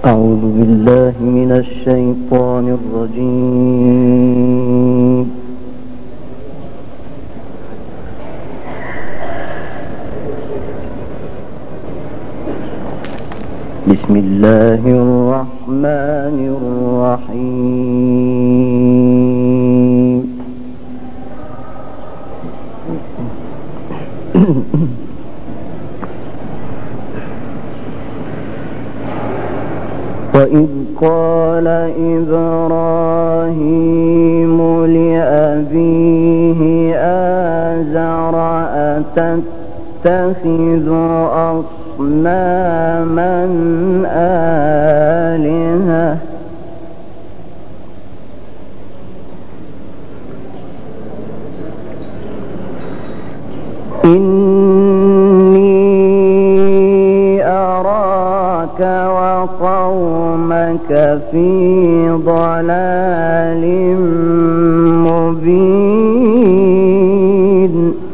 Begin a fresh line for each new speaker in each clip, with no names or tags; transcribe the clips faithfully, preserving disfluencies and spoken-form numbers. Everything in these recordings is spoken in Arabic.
أعوذ بالله من الشيطان الرجيم. بسم الله الرحمن الرحيم. وإذ قال إبراهيم لأبيه آزر أتتخذ أصناما آلهة إني أراك وقومك في ضلال مبين.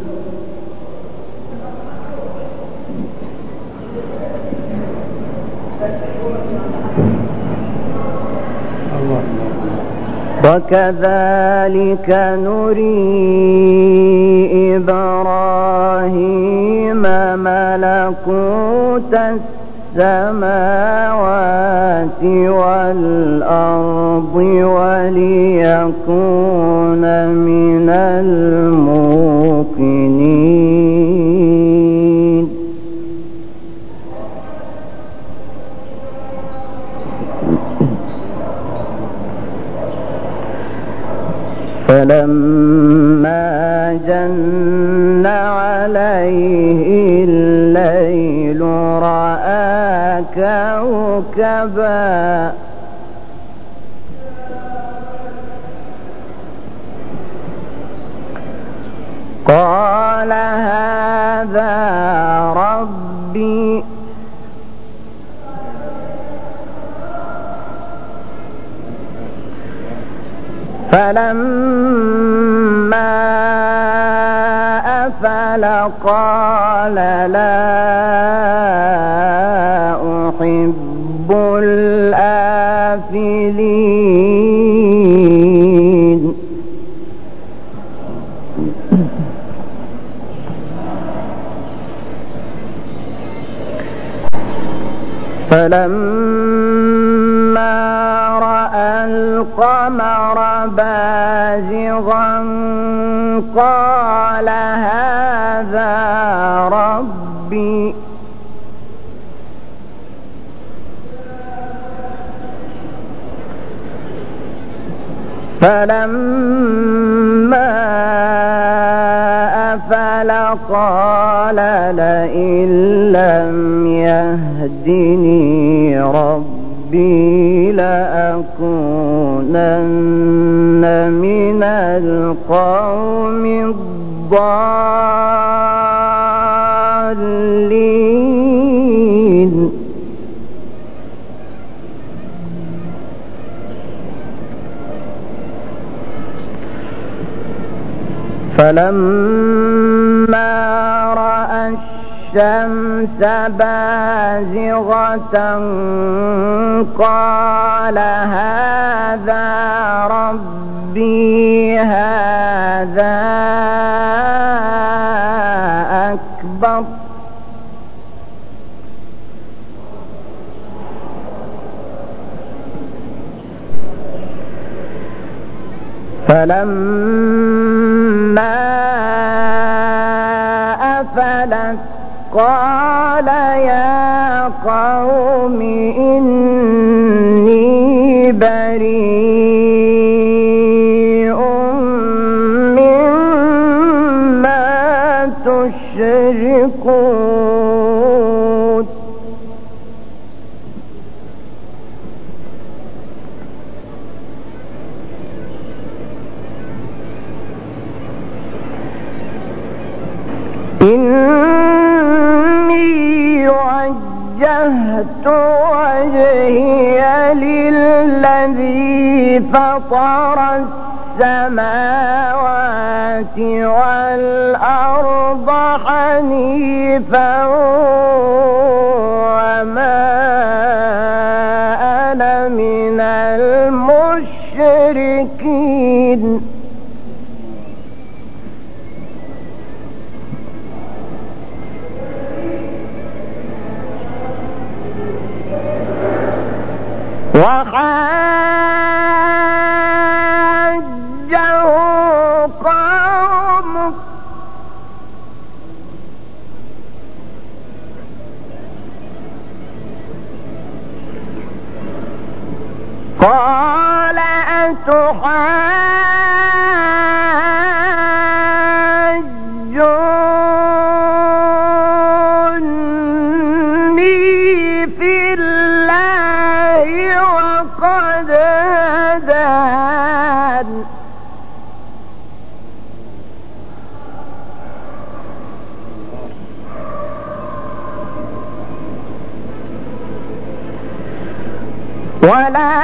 وكذلك نري إبراهيم ملكوت السماوات والأرض وليكون من الموقنين. فلما جن عليه الليل رأى كوكبا قال هذا ربي فلما أفل قال لا أحب الآفلين. فلما رأى القمر بازغا قال هذا ربي فلما أفل قال لئن لم يهدني ربي لأكونن من القوم الضالين. فلما رأى الشمس بازغة قال هذا ربي هذا أكبر. فلما أفلت قال يا قوم إني بريء مما تشركون. إني وجهت وجهي للذي فطر السماوات والأرض حنيفا وما وحاجه قومه قال أتحاجوني في الله وقد هدان ولا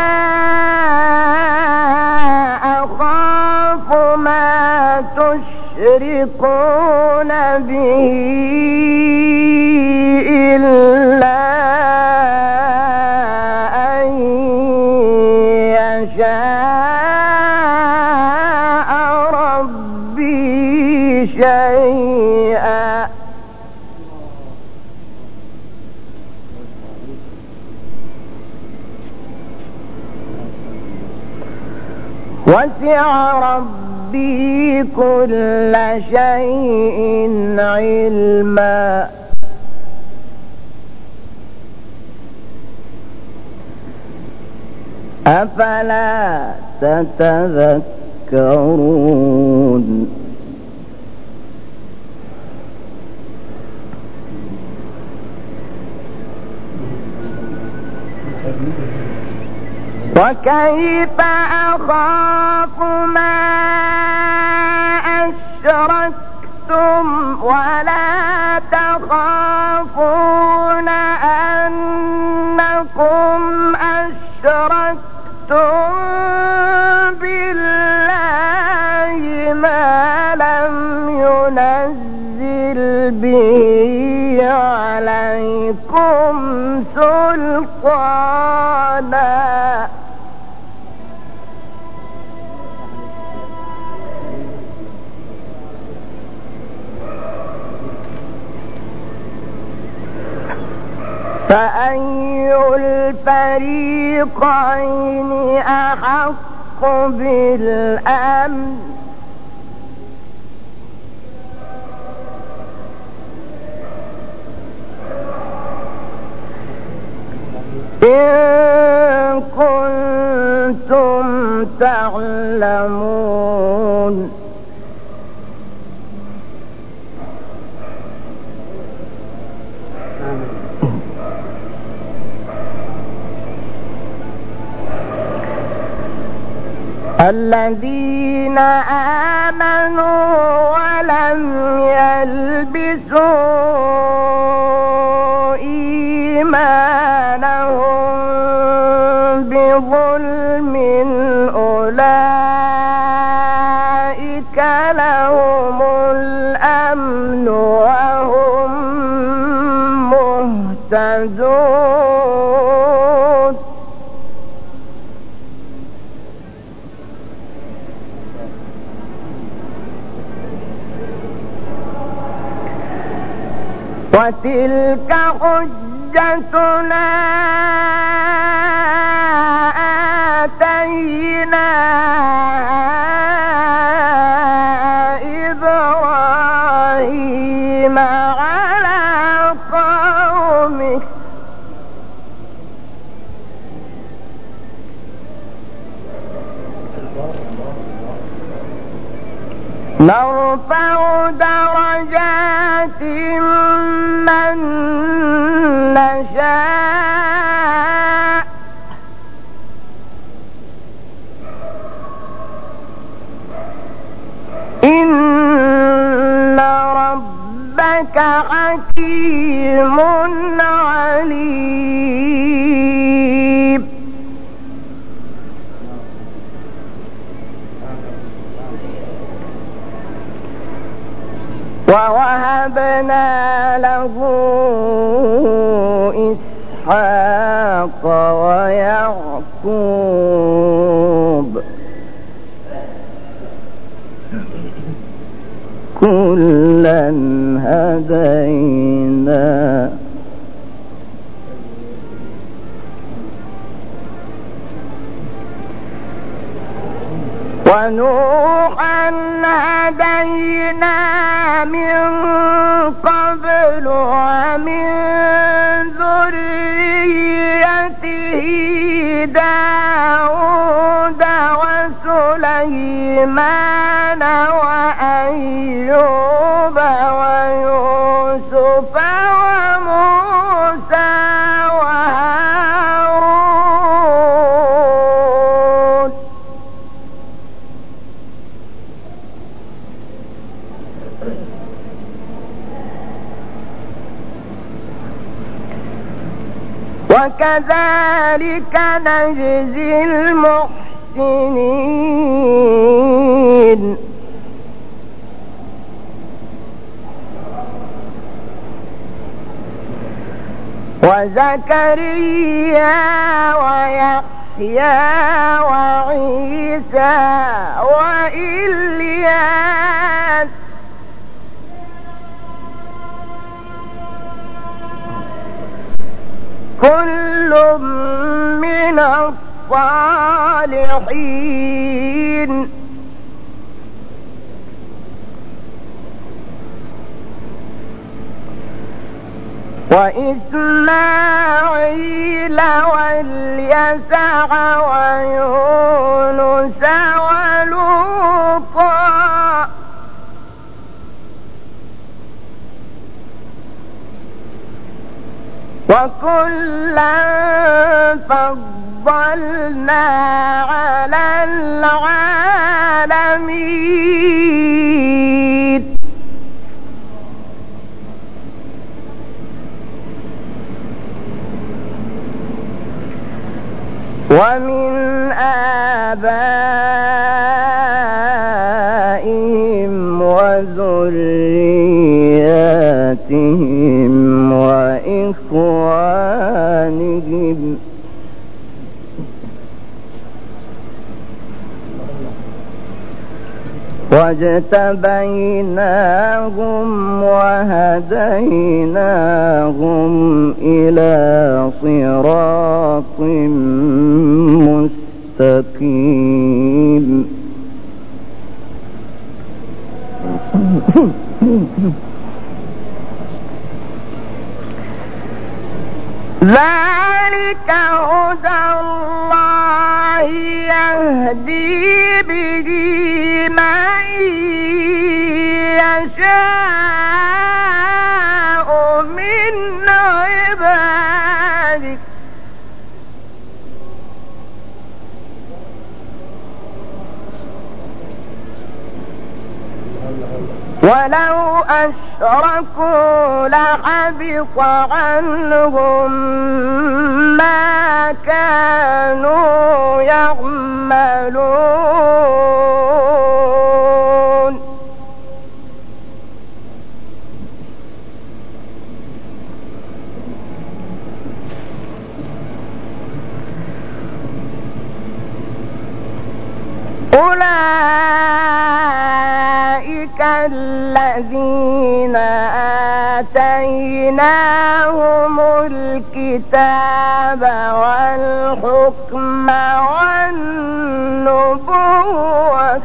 أخاف ما تشركون به إلا أن يشاء ربي شيئا وسع ربي كل شيء علما أفلا تتذكرون وكيف أخاف ما أشركتم ولا تخافون أنكم أشركتم بالله ما لم ينزل به عليكم سلطانا فأي الفريقين أحق بالأمن إن كنتم تعلمون الذين آمنوا ولم يلبسوا إيمانهم بظلم أولئك لهم الأمن وهم مهتدون وتلك حجتنا آتينا إبراهيم على قومه نرفع درجات من نشاء إن ربك حكيم عليم ووهبنا له إسحاق ويعقوب كلا هدينا ونوحا هدينا من قبل ومن ذريته داود وسليمان وأيوب ويوسف وموسى وهارون وكذلك نجزي المحسنين وزكريا ويحيى وعيسى وإلياس كل من الصالحين وإسماعيل واليسع ويونس ولوطا وكلا فضلنا على العالمين ومن آبائهم وذرياتهم وإخوانهم واجتبيناهم وهديناهم إلى صراط مستقيم ذلك هدى الله يهدي به من يشاء من عباده ولو أشركوا لحبط عنهم ما كانوا يعملون أولئك الذين آتيناهم الكتاب والحكم والنبوة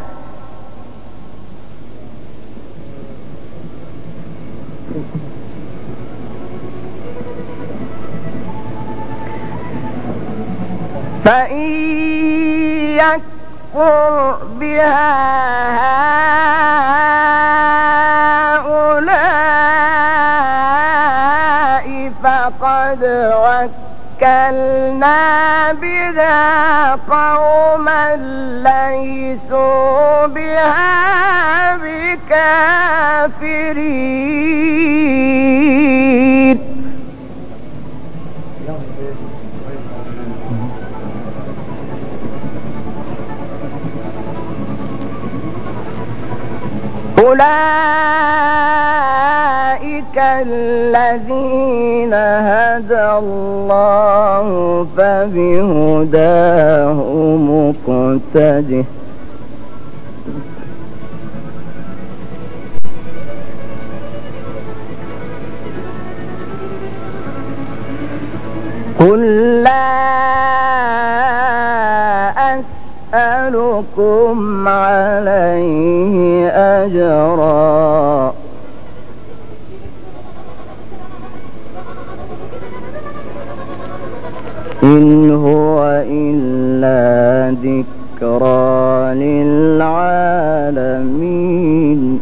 فإن يكفر بها هؤلاء فقد وكلنا بها قوما ليسوا بها بكافرين أولئك الذين هدى الله فبهداه مقتده قل لا أسألكم عليه إن هو إلا ذكرى للعالمين.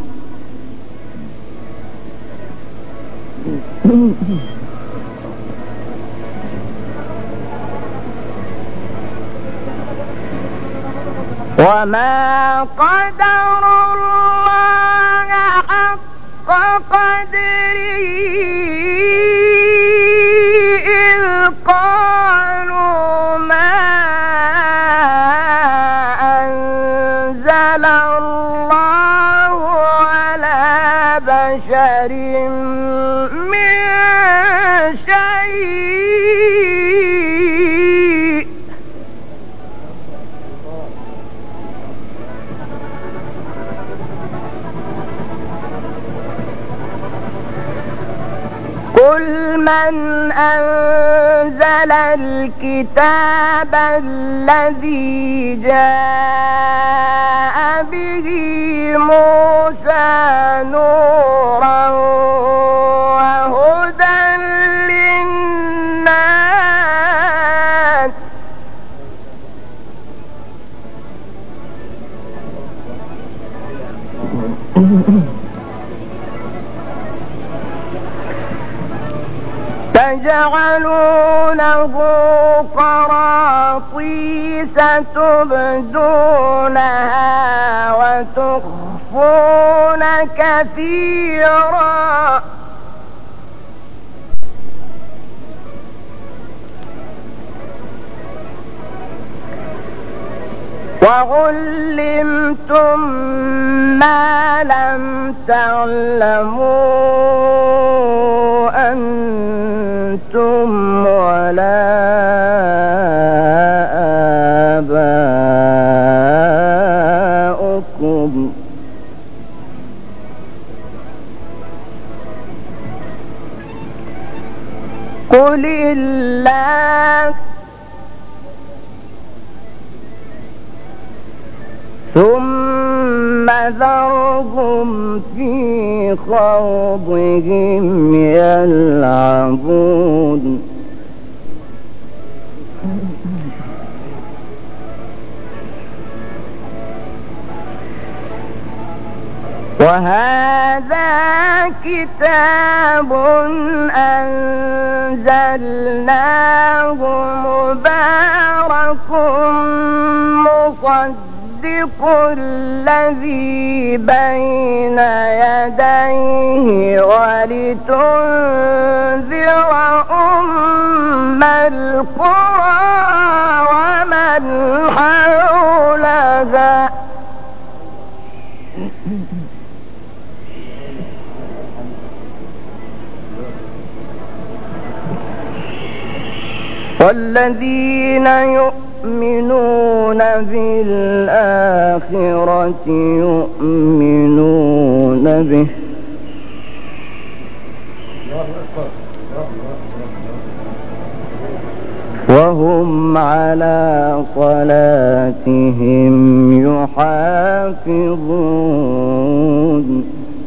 وما قدر الله حق قدره إذ قالوا ما أنزل الله على بشر من شيء قل من أنزل الكتاب الذي جاء به موسى نورا وهدى للناس تجعلونه قراطيس تبدونها وتخفون كثيرا وعلمتم ما لم تعلموا أنتم ولا آباؤكم قل الله ثم ذرهم في خوضهم يلعبون وهذا كتاب أنزلناه مبارك مصدق الذي بين يديه ولتنذر أم القرى ومن حولها والذين يؤمنون بالآخرة يؤمنون به وهم على صلاتهم يحافظون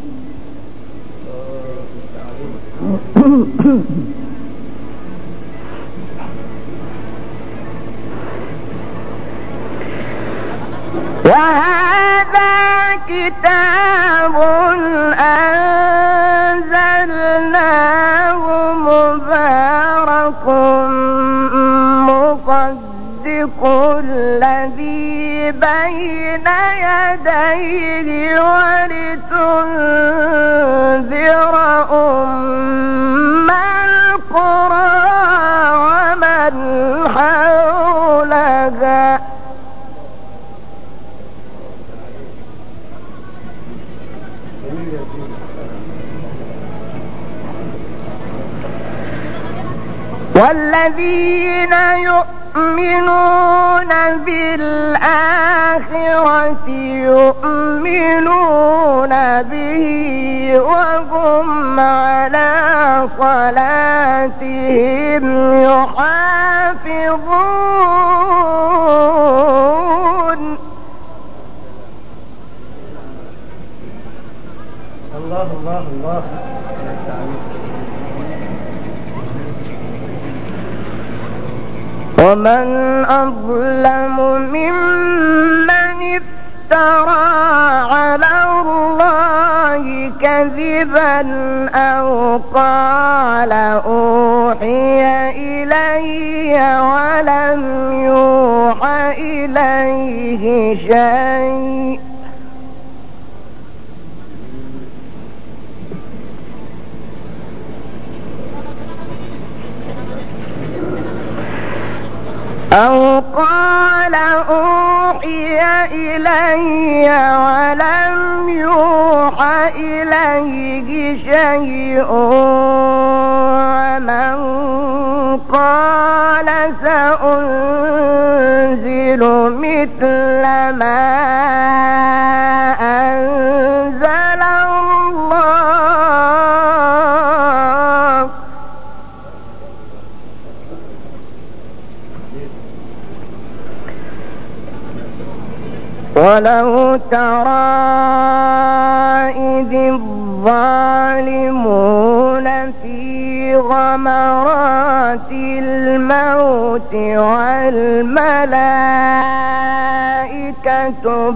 وهذا كتاب أنزلناه مبارك مصدق الذي بين يديه ولتنذر أم القرى ومن حولها والذين يؤمنون بالآخرة يؤمنون به وهم على صلاتهم يحافظون
الله الله الله
ومن أظلم ممن افترى على الله كذبا أو قال أوحي إلي ولم يوحى إليه شيء أو قال أوحي إلي ولم يوحى إليه شيء ومن قال سأنزل مثل ما أنزل الله ولو ترى إذ الظالمون في غمرات الموت والملائكة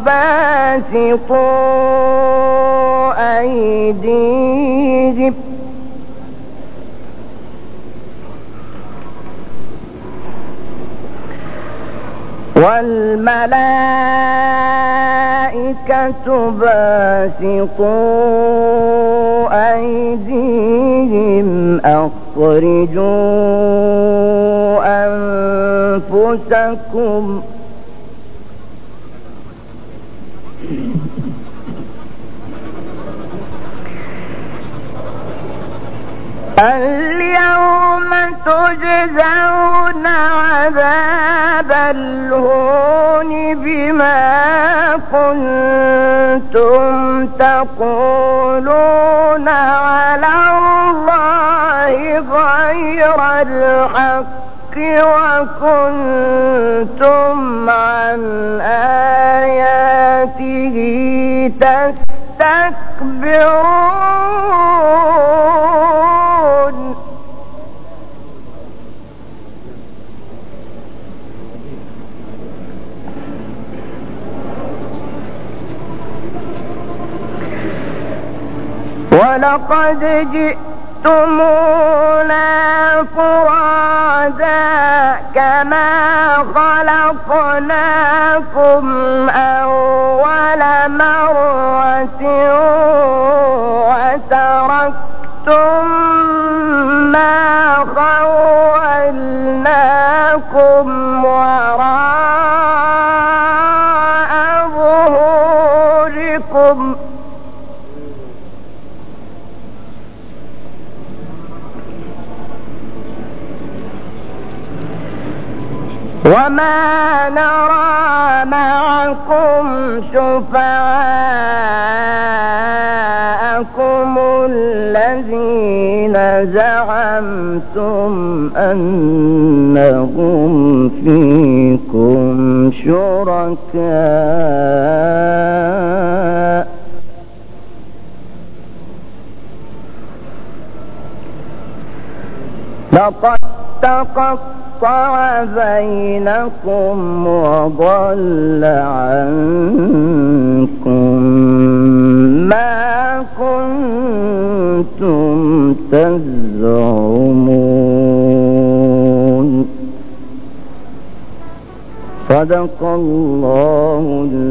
باسطوا أيديهم والملائكة باسطوا أيديهم أخرجوا أنفسكم اليوم تجزون عذاب الهون بما كنتم تقولون على الله غير الحق وكنتم عن آياته تستكبرون ولقد جئتمونا فرادا كما خلقناكم أول مرة وتركتم ما خولناكم وراء ظهوركم وما نرى معكم شفعاءكم الذين زعمتم أنهم فيكم شركاء لقد تقطع بينكم وضل عنكم ما كنتم تزعمون صدق الله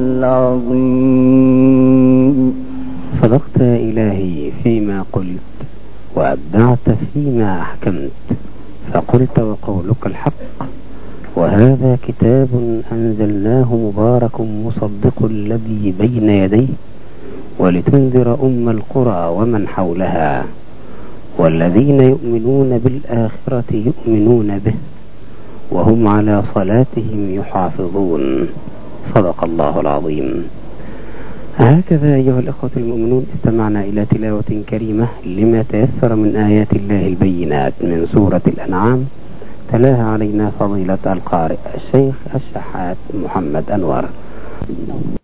العظيم.
صدقت إلهي فيما قلت وأبدعت فيما أحكمت فقلت وقولك الحق وهذا كتاب أنزلناه مبارك مصدق الذي بين يديه ولتنذر أم القرى ومن حولها والذين يؤمنون بالآخرة يؤمنون به وهم على صلاتهم يحافظون. صدق الله العظيم. هكذا أيها الأخوة المؤمنون استمعنا إلى تلاوة كريمة لما تيسر من آيات الله البينات من سورة الأنعام تلاها علينا فضيلة القارئ الشيخ الشحات محمد أنور.